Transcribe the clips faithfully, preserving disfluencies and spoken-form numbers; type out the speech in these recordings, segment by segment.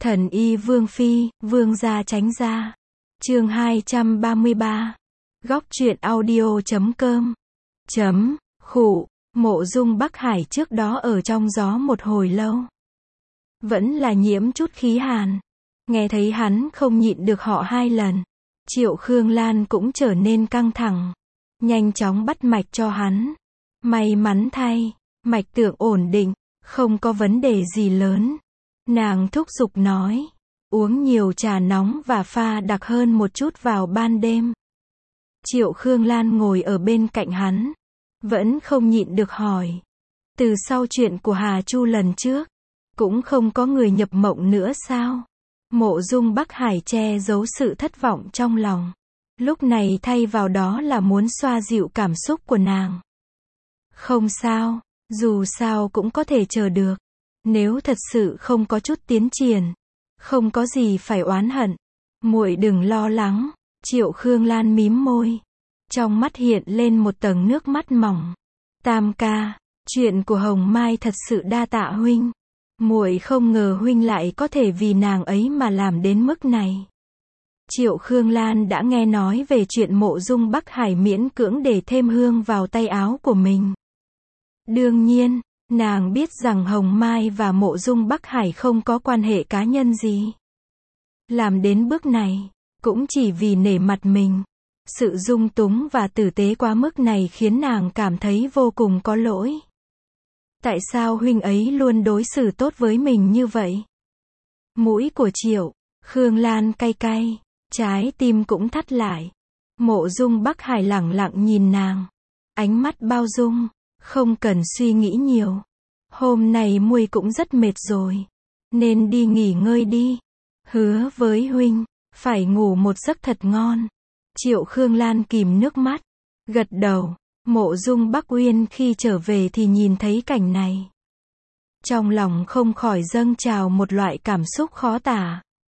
Thần y Vương Phi, Vương gia tránh ra. Chương hai trăm ba mươi ba. Góc truyện audio chấm com. Chấm, khụ, Mộ Dung Bắc Hải trước đó ở trong gió một hồi lâu. Vẫn là nhiễm chút khí hàn. Nghe thấy hắn không nhịn được họ hai lần. Triệu Khương Lan cũng trở nên căng thẳng. Nhanh chóng bắt mạch cho hắn. May mắn thay, mạch tượng ổn định, không có vấn đề gì lớn. Nàng thúc giục nói, uống nhiều trà nóng và pha đặc hơn một chút vào ban đêm. Triệu Khương Lan ngồi ở bên cạnh hắn, vẫn không nhịn được hỏi. Từ sau chuyện của Hà Chu lần trước, cũng không có người nhập mộng nữa sao? Mộ Dung Bắc Hải che giấu sự thất vọng trong lòng. Lúc này thay vào đó là muốn xoa dịu cảm xúc của nàng. Không sao, dù sao cũng có thể chờ được. Nếu thật sự không có chút tiến triển, không có gì phải oán hận, muội đừng lo lắng. Triệu Khương Lan mím môi, trong mắt hiện lên một tầng nước mắt mỏng. Tam ca, chuyện của Hồng Mai thật sự đa tạ huynh. Muội không ngờ huynh lại có thể vì nàng ấy mà làm đến mức này. Triệu Khương Lan đã nghe nói về chuyện Mộ Dung Bắc Hải miễn cưỡng để thêm hương vào tay áo của mình. Đương nhiên, nàng biết rằng Hồng Mai và Mộ Dung Bắc Hải không có quan hệ cá nhân gì. Làm đến bước này, cũng chỉ vì nể mặt mình. Sự dung túng và tử tế quá mức này khiến nàng cảm thấy vô cùng có lỗi. Tại sao huynh ấy luôn đối xử tốt với mình như vậy? Mũi của Triệu Khương Lan cay cay, trái tim cũng thắt lại. Mộ Dung Bắc Hải lẳng lặng nhìn nàng, ánh mắt bao dung, không cần suy nghĩ nhiều. Hôm nay muội cũng rất mệt rồi, nên đi nghỉ ngơi đi. Hứa với huynh, phải ngủ một giấc thật ngon. Triệu Khương Lan kìm nước mắt, gật đầu. Mộ Dung Bắc Uyên khi trở về thì nhìn thấy cảnh này. Trong lòng không khỏi dâng trào một loại cảm xúc khó tả.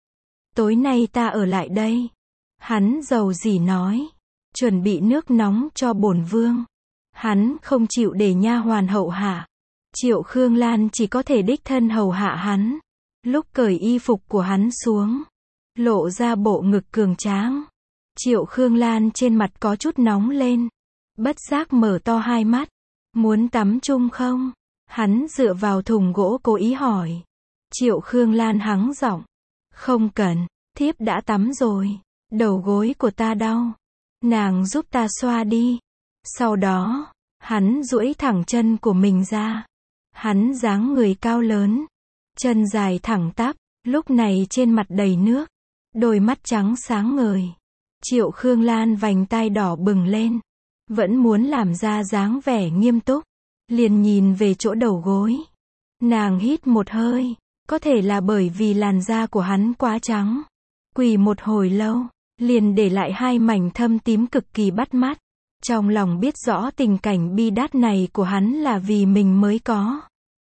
Tối nay ta ở lại đây. Hắn dầu dĩ nói. Chuẩn bị nước nóng cho bổn vương. Hắn không chịu để nha hoàn hậu hạ. Triệu Khương Lan chỉ có thể đích thân hầu hạ hắn. Lúc cởi y phục của hắn xuống, lộ ra bộ ngực cường tráng. Triệu Khương Lan trên mặt có chút nóng lên. Bất giác mở to hai mắt. Muốn tắm chung không? Hắn dựa vào thùng gỗ cố ý hỏi. Triệu Khương Lan hắng giọng. Không cần, thiếp đã tắm rồi. Đầu gối của ta đau. Nàng giúp ta xoa đi. Sau đó, hắn duỗi thẳng chân của mình ra. Hắn dáng người cao lớn, chân dài thẳng tắp, lúc này trên mặt đầy nước, đôi mắt trắng sáng ngời. Triệu Khương Lan vành tai đỏ bừng lên, vẫn muốn làm ra dáng vẻ nghiêm túc, liền nhìn về chỗ đầu gối. Nàng hít một hơi, có thể là bởi vì làn da của hắn quá trắng. Quỳ một hồi lâu, liền để lại hai mảnh thâm tím cực kỳ bắt mắt. Trong lòng biết rõ tình cảnh bi đát này của hắn là vì mình mới có.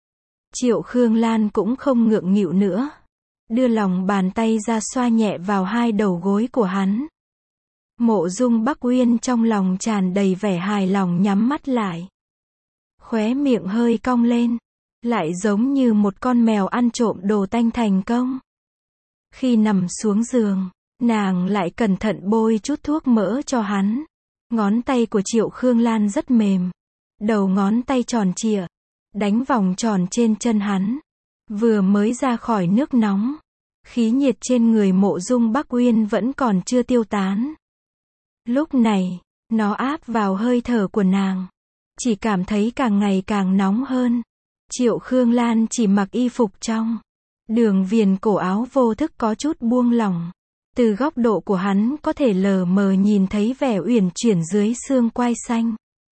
Triệu Khương Lan cũng không ngượng nghịu nữa, đưa lòng bàn tay ra xoa nhẹ vào hai đầu gối của hắn. Mộ Dung Bắc Uyên trong lòng tràn đầy vẻ hài lòng nhắm mắt lại. Khóe miệng hơi cong lên, lại giống như một con mèo ăn trộm đồ tanh thành công. Khi nằm xuống giường, nàng lại cẩn thận bôi chút thuốc mỡ cho hắn. Ngón tay của Triệu Khương Lan rất mềm, đầu ngón tay tròn trịa, đánh vòng tròn trên chân hắn. Vừa mới ra khỏi nước nóng, khí nhiệt trên người Mộ Dung Bắc Uyên vẫn còn chưa tiêu tán. Lúc này, nó áp vào hơi thở của nàng, chỉ cảm thấy càng ngày càng nóng hơn. Triệu Khương Lan chỉ mặc y phục trong, đường viền cổ áo vô thức có chút buông lỏng. Từ góc độ của hắn có thể lờ mờ nhìn thấy vẻ uyển chuyển dưới xương quai xanh.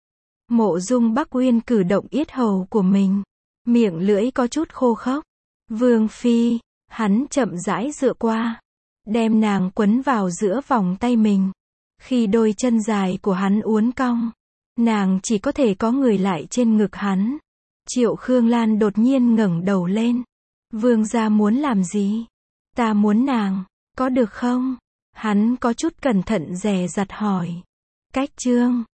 Mộ Dung Bắc Uyên cử động yết hầu của mình, miệng lưỡi có chút khô khốc. Vương Phi, hắn chậm rãi dựa qua, đem nàng quấn vào giữa vòng tay mình. Khi đôi chân dài của hắn uốn cong, nàng chỉ có thể có người lại trên ngực hắn. Triệu Khương Lan đột nhiên ngẩng đầu lên. Vương gia muốn làm gì? Ta muốn nàng, có được không? Hắn có chút cẩn thận dè dặt hỏi. Cách chương